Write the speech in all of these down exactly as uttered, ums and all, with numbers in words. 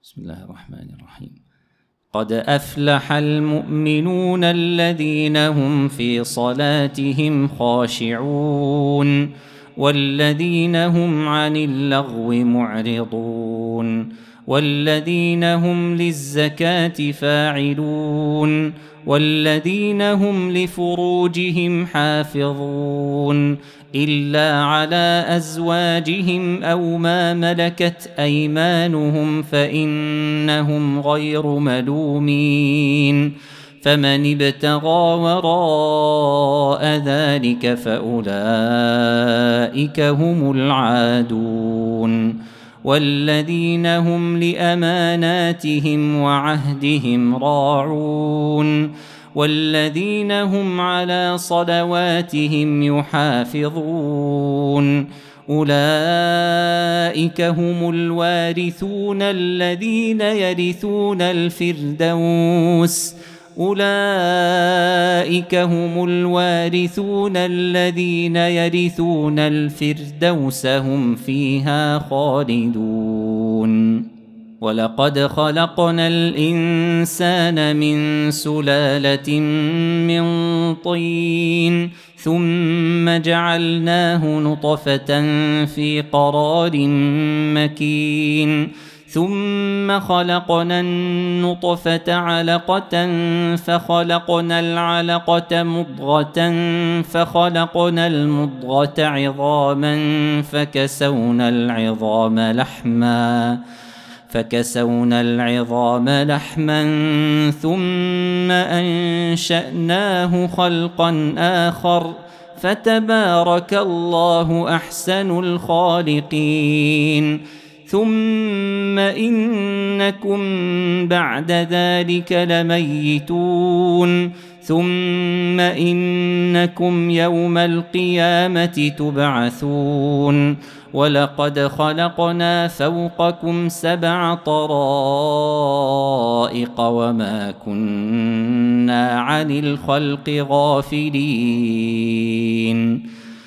بسم الله الرحمن الرحيم. قد أفلح المؤمنون الذين هم في صلاتهم خاشعون والذين هم عن اللغو معرضون والذين هم للزكاة فاعلون والذين هم لفروجهم حافظون إلا على أزواجهم أو ما ملكت أيمانهم فإنهم غير ملومين فمن ابتغى وراء ذلك فأولئك هم العادون والذين هم لأماناتهم وعهدهم راعون والذين هم على صلواتهم يحافظون أولئك هم الوارثون الذين يرثون الفردوس أولئك هم الوارثون الذين يرثون الفردوس هم فيها خالدون ولقد خلقنا الإنسان من سلالة من طين ثم جعلناه نطفة في قرار مكين ثم خلقنا النطفة علقة فخلقنا العلقة مضغة فخلقنا المضغة عظاما فكسونا العظام لحما فكسونا العظام لحما ثم أنشأناه خلقا آخر فتبارك الله أحسن الخالقين ثم إنكم بعد ذلك لميتون ثم إنكم يوم القيامة تبعثون ولقد خلقنا فوقكم سبع طرائق وما كنا عن الخلق غافلين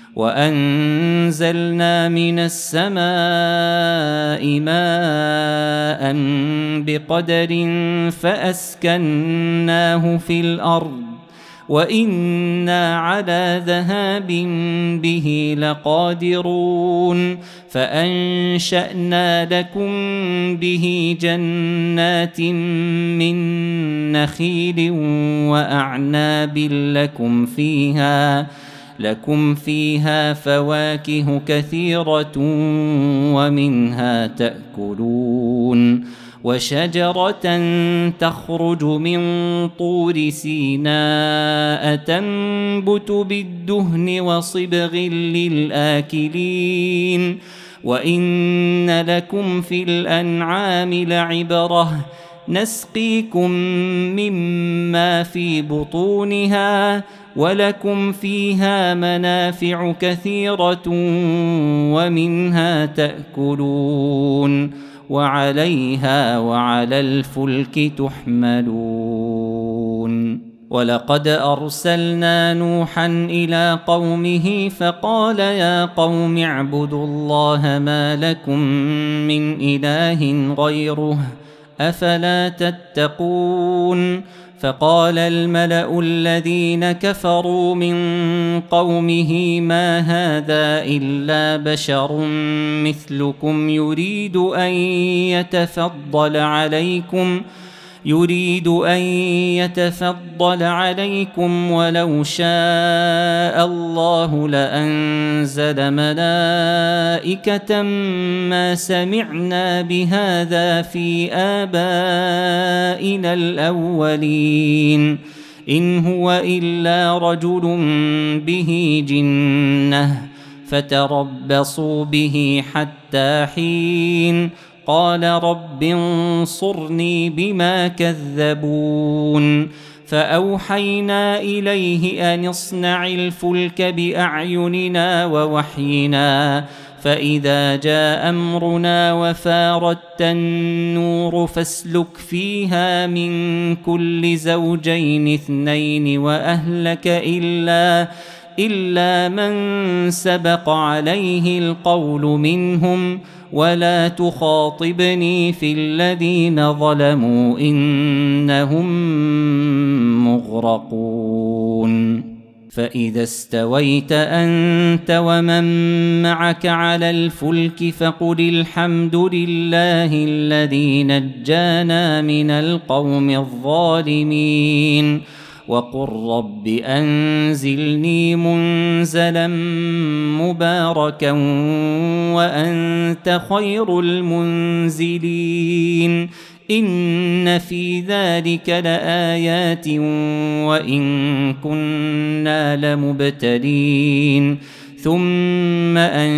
وأنزلنا من السماء ماء بقدر فأسكناه في الأرض وإنا على ذهاب به لقادرون فأنشأنا لكم به جنات من نخيل وأعناب لكم فيها لكم فيها فواكه كثيرة ومنها تأكلون وشجرة تخرج من طور سيناء تنبت بالدهن وصبغ للآكلين وإن لكم في الأنعام لعبرة نسقيكم مما في بطونها ولكم فيها منافع كثيرة ومنها تأكلون وعليها وعلى الفلك تحملون ولقد أرسلنا نوحا إلى قومه فقال يا قوم اعبدوا الله ما لكم من إله غيره أفلا تتقون فقال الملأ الذين كفروا من قومه ما هذا إلا بشر مثلكم يريد أن يتفضل عليكم يريد أن يتفضل عليكم ولو شاء الله لأنزل ملائكة ما سمعنا بهذا في آبائنا الأولين إن هو إلا رجل به جنة فتربصوا به حتى حين قال رب انصرني بما كذبون فأوحينا إليه أن اصنع الفلك بأعيننا ووحينا فإذا جاء أمرنا وفاردت النور فاسلك فيها من كل زوجين اثنين وأهلك إلا إلا من سبق عليه القول منهم ولا تخاطبني في الذين ظلموا إنهم مغرقون فإذا استويت أنت ومن معك على الفلك فقل الحمد لله الذي نجانا من القوم الظالمين وقل رب أنزلني منزلا مباركا وأنت خير المنزلين إن في ذلك لآيات وإن كنا لمبتلين ثم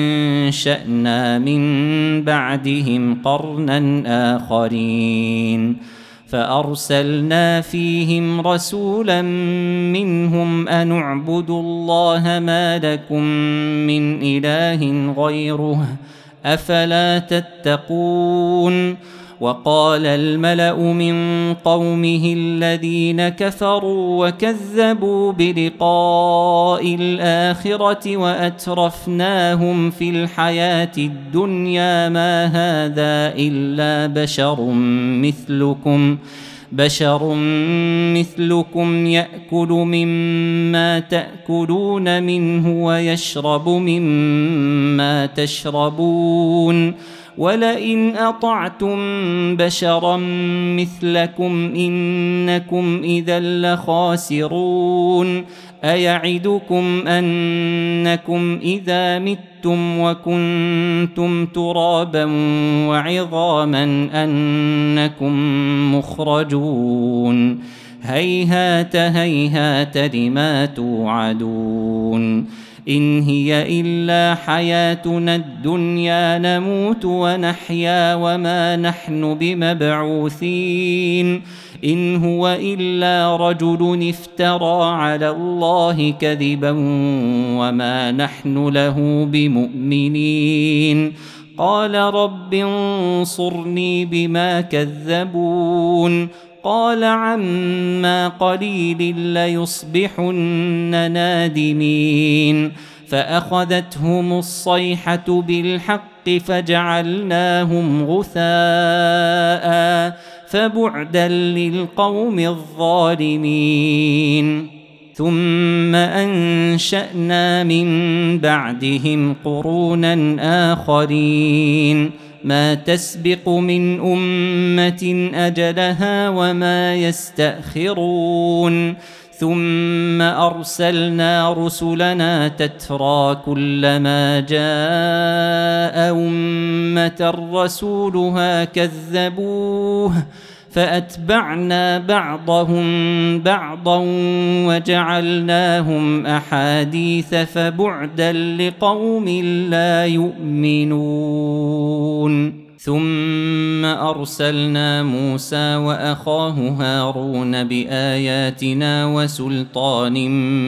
أنشأنا من بعدهم قرنا آخرين فأرسلنا فيهم رسولا منهم أن اعبدوا الله ما لكم من إله غيره أفلا تتقون وقال الملأ من قومه الذين كفروا وكذبوا بلقاء الآخرة وأترفناهم في الحياة الدنيا ما هذا إلا بشر مثلكم بشر مثلكم يأكل مما تأكلون منه ويشرب مما تشربون ولئن أطعتم بشرا مثلكم إنكم إذا لخاسرون أيعدكم أنكم إذا متم وكنتم ترابا وعظاما أنكم مخرجون هيهات هيهات لما توعدون إن هي إلا حياتنا الدنيا نموت ونحيا وما نحن بمبعوثين إن هو إلا رجل افترى على الله كذبا وما نحن له بمؤمنين قال رب انصرني بما كذبون قال عما قليل ليصبحن نادمين فأخذتهم الصيحة بالحق فجعلناهم غثاء فبعدا للقوم الظالمين ثم أنشأنا من بعدهم قرونا آخرين ما تسبق من أمة أجلها وما يستأخرون ثم أرسلنا رسلنا تترى كلما جاء أمة رسولها كذبوه فأتبعنا بعضهم بعضا وجعلناهم أحاديث فبعدا لقوم لا يؤمنون ثم أرسلنا موسى وأخاه هارون بآياتنا وسلطان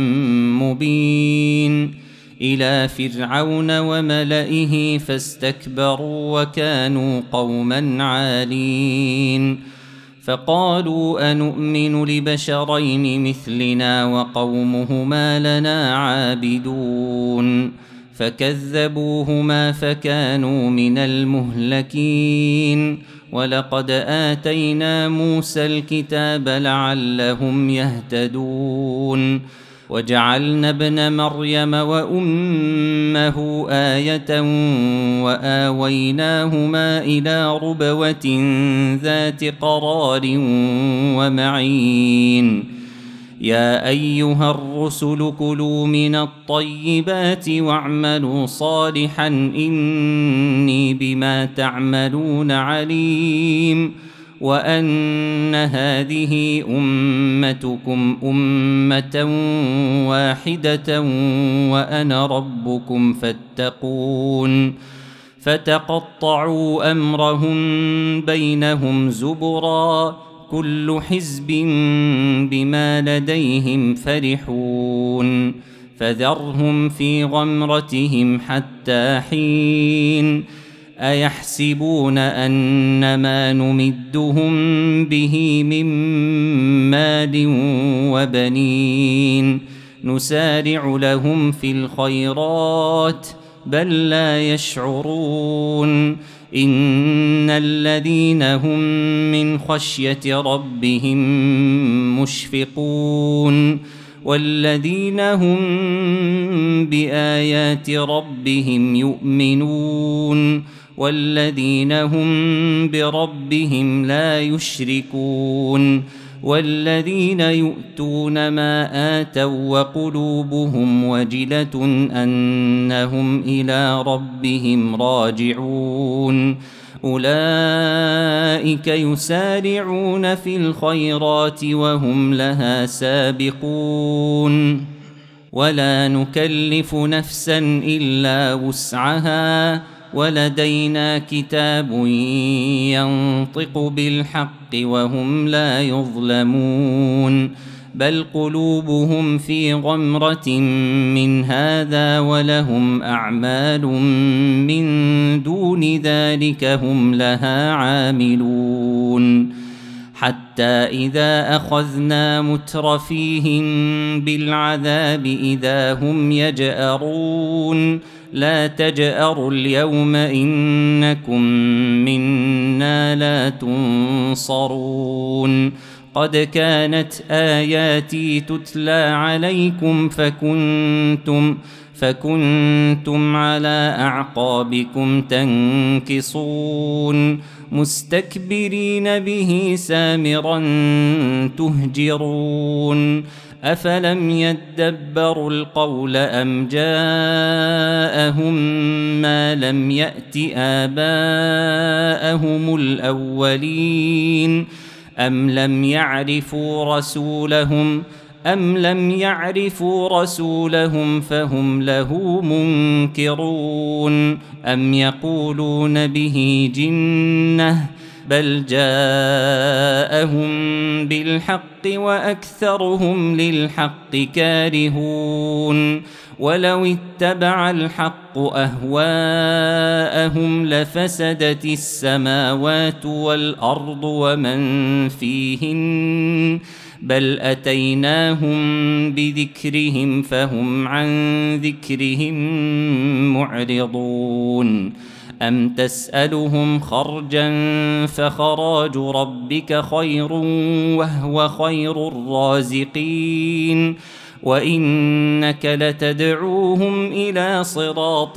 مبين إلى فرعون وملئه فاستكبروا وكانوا قوما عالين فقالوا أنؤمن لبشرين مثلنا وقومهما لنا عابدون فكذبوهما فكانوا من المهلكين ولقد آتينا موسى الكتاب لعلهم يهتدون وجعلنا ابن مريم وأمه آية وآويناهما إلى ربوة ذات قرار ومعين يا أيها الرسل كلوا من الطيبات واعملوا صالحا إني بما تعملون عليم وأن هذه أمتكم أمة واحدة وأنا ربكم فاتقون فتقطعوا أمرهم بينهم زبرا كل حزب بما لديهم فرحون فذرهم في غمرتهم حتى حين أيحسبون أنما نمدهم به من مال وبنين نسارع لهم في الخيرات بل لا يشعرون إن الذين هم من خشية ربهم مشفقون والذين هم بآيات ربهم يؤمنون والذين هم بربهم لا يشركون والذين يؤتون ما آتوا وقلوبهم وجلة أنهم إلى ربهم راجعون أولئك يسارعون في الخيرات وهم لها سابقون ولا نكلف نفسا إلا وسعها ولدينا كتاب ينطق بالحق وهم لا يظلمون بل قلوبهم في غمرة من هذا ولهم أعمال من دون ذلك هم لها عاملون حتى إذا أخذنا مترفيهم بالعذاب إذا هم يجأرون لا تجأروا اليوم إنكم منا لا تنصرون قد كانت آياتي تتلى عليكم فكنتم فكنتم على أعقابكم تنكصون مستكبرين به سامرا تهجرون أفلم يدبروا القول أم جاءهم ما لم يأت آباءهم الأولين أم لم يعرفوا رسولهم أم لم يعرفوا رسولهم فهم له منكرون أم يقولون به جنة بل جاءهم بالحق وأكثرهم للحق كارهون ولو اتبع الحق أهواءهم لفسدت السماوات والأرض ومن فيهن بل أتيناهم بذكرهم فهم عن ذكرهم معرضون أم تسألهم خرجا فخراج ربك خير وهو خير الرازقين وإنك لتدعوهم إلى صراط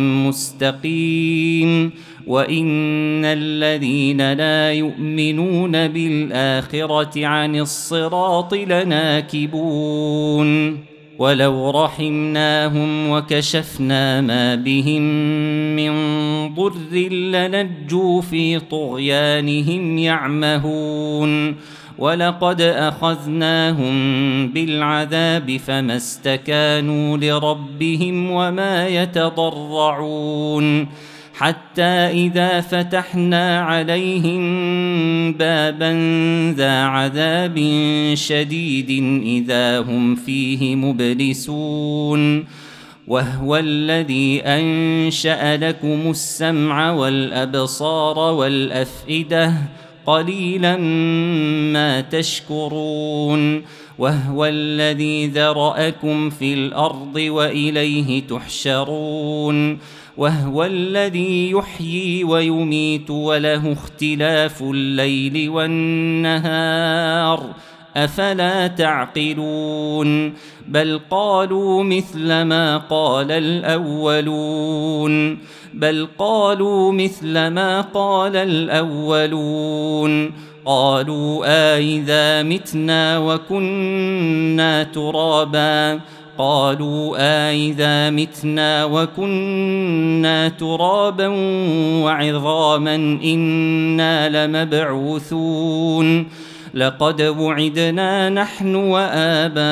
مستقيم وإن الذين لا يؤمنون بالآخرة عن الصراط لناكبون ولو رحمناهم وكشفنا ما بهم من ضر لنجوا في طغيانهم يعمهون ولقد أخذناهم بالعذاب فما استكانوا لربهم وما يتضرعون حتى إذا فتحنا عليهم بابا ذا عذاب شديد إذا هم فيه مبلسون وهو الذي أنشأ لكم السمع والأبصار والأفئدة قليلا ما تشكرون وهو الذي ذرأكم في الأرض وإليه تحشرون وهو الذي يحيي ويميت وله اختلاف الليل والنهار أفلا تعقلون بل قالوا مثل ما قال الأولون بل قالوا مثل ما قال الأولون قالوا أإذا متنا وكنا ترابا قالوا أإذا متنا وكنا ترابا وعظاما إنا لمبعوثون لقد وعدنا نحن وآباؤنا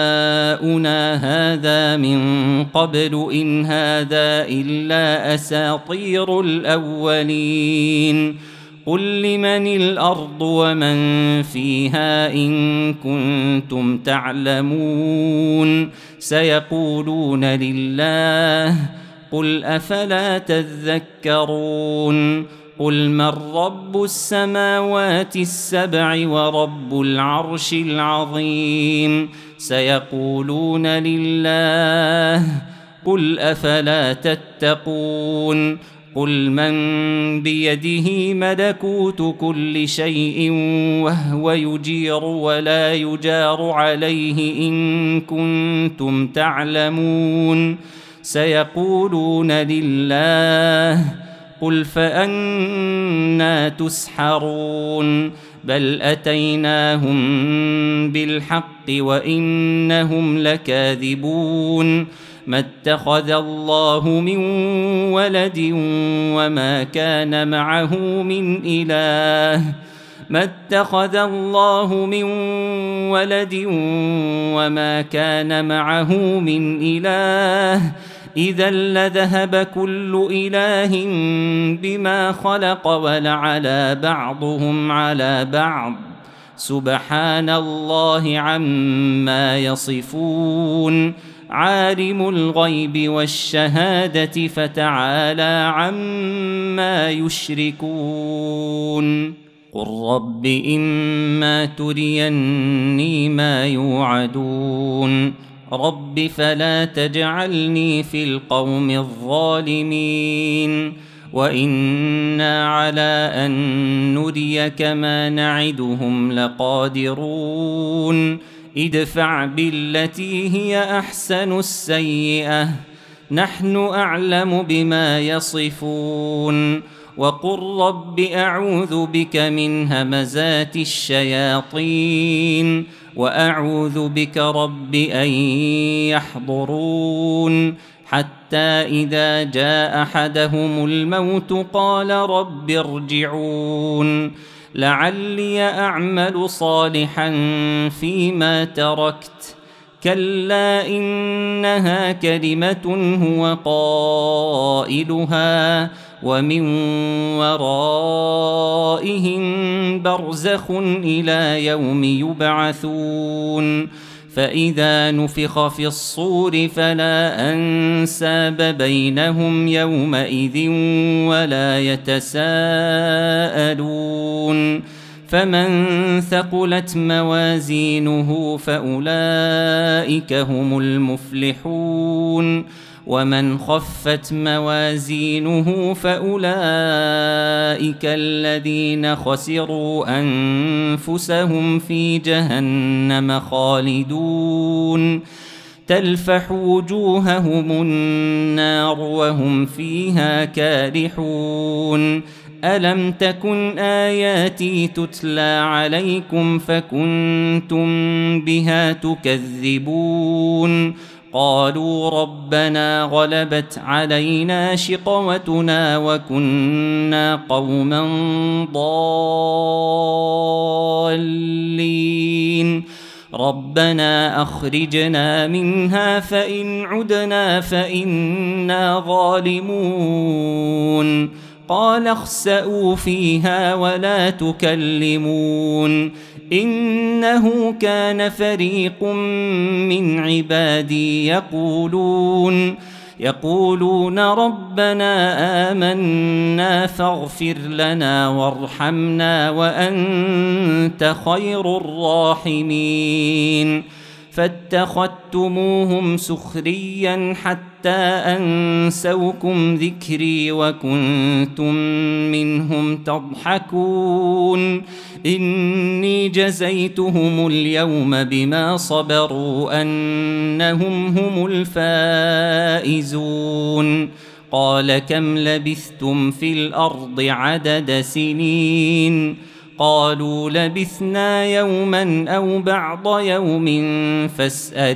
هذا من قبل إن هذا إلا أساطير الأولين قل لمن الأرض ومن فيها إن كنتم تعلمون سيقولون لله قل أفلا تذكرون قل من رب السماوات السبع ورب العرش العظيم سيقولون لله قل أفلا تتقون قل من بيده ملكوت كل شيء وهو يجير ولا يجار عليه إن كنتم تعلمون سيقولون لله قل فأنى تسحرون بل أتيناهم بالحق وإنهم لكاذبون ما اتخذ الله من ولد وما كان معه من إله ما اتخذ الله من ولد وما كان معه من إله إذا لذهب كل إله بما خلق ولعلى بعضهم على بعض سبحان الله عما يصفون عالم الغيب والشهادة فتعالى عما يشركون قل رب إما تريني ما يوعدون رب فلا تجعلني في القوم الظالمين وإنا على أن نريك ما نعدهم لقادرون ادفع بالتي هي أحسن السيئة نحن أعلم بما يصفون وقل رب أعوذ بك من همزات الشياطين وأعوذ بك رب أن يحضرون حتى إذا جاء أحدهم الموت قال رب ارجعون لعلي أعمل صالحا فيما تركت كلا إنها كلمة هو قائلها ومن ورائهم برزخ إلى يوم يبعثون فإذا نفخ في الصور فلا أنساب بينهم يومئذ ولا يتساءلون فمن ثقلت موازينه فأولئك هم المفلحون ومن خفت موازينه فأولئك الذين خسروا أنفسهم في جهنم خالدون تلفح وجوههم النار وهم فيها كارحون ألم تكن آياتي تتلى عليكم فكنتم بها تكذبون قالوا ربنا غلبت علينا شقوتنا وكنا قوما ضالين ربنا أخرجنا منها فإن عدنا فإنا ظالمون قال اخسئوا فيها ولا تكلمون إنه كان فريق من عبادي يقولون يقولون ربنا آمنا فاغفر لنا وارحمنا وأنت خير الراحمين فاتخذتموهم سخريا حتى أنسوكم ذكري وكنتم منهم تضحكون إني جزيتهم اليوم بما صبروا أنهم هم الفائزون قال كم لبثتم في الأرض عدد سنين قالوا لبثنا يوما أو بعض يوم فاسأل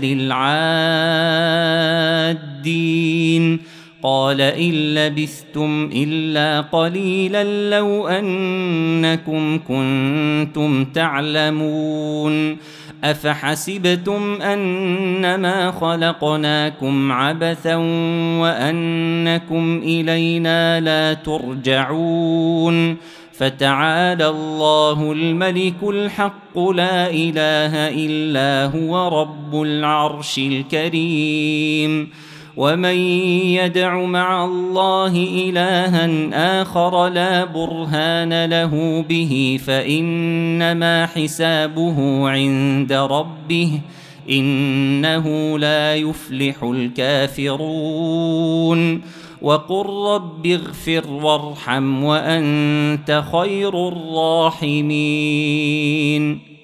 العادين قال إن لبثتم إلا قليلا لو أنكم كنتم تعلمون أفحسبتم أنما خلقناكم عبثا وأنكم إلينا لا ترجعون فتعالى الله الملك الحق لا إله إلا هو رب العرش الكريم ومن يدع مع الله إلها آخر لا برهان له به فإنما حسابه عند ربه إنه لا يفلح الكافرون وقل رب اغفر وارحم وأنت خير الراحمين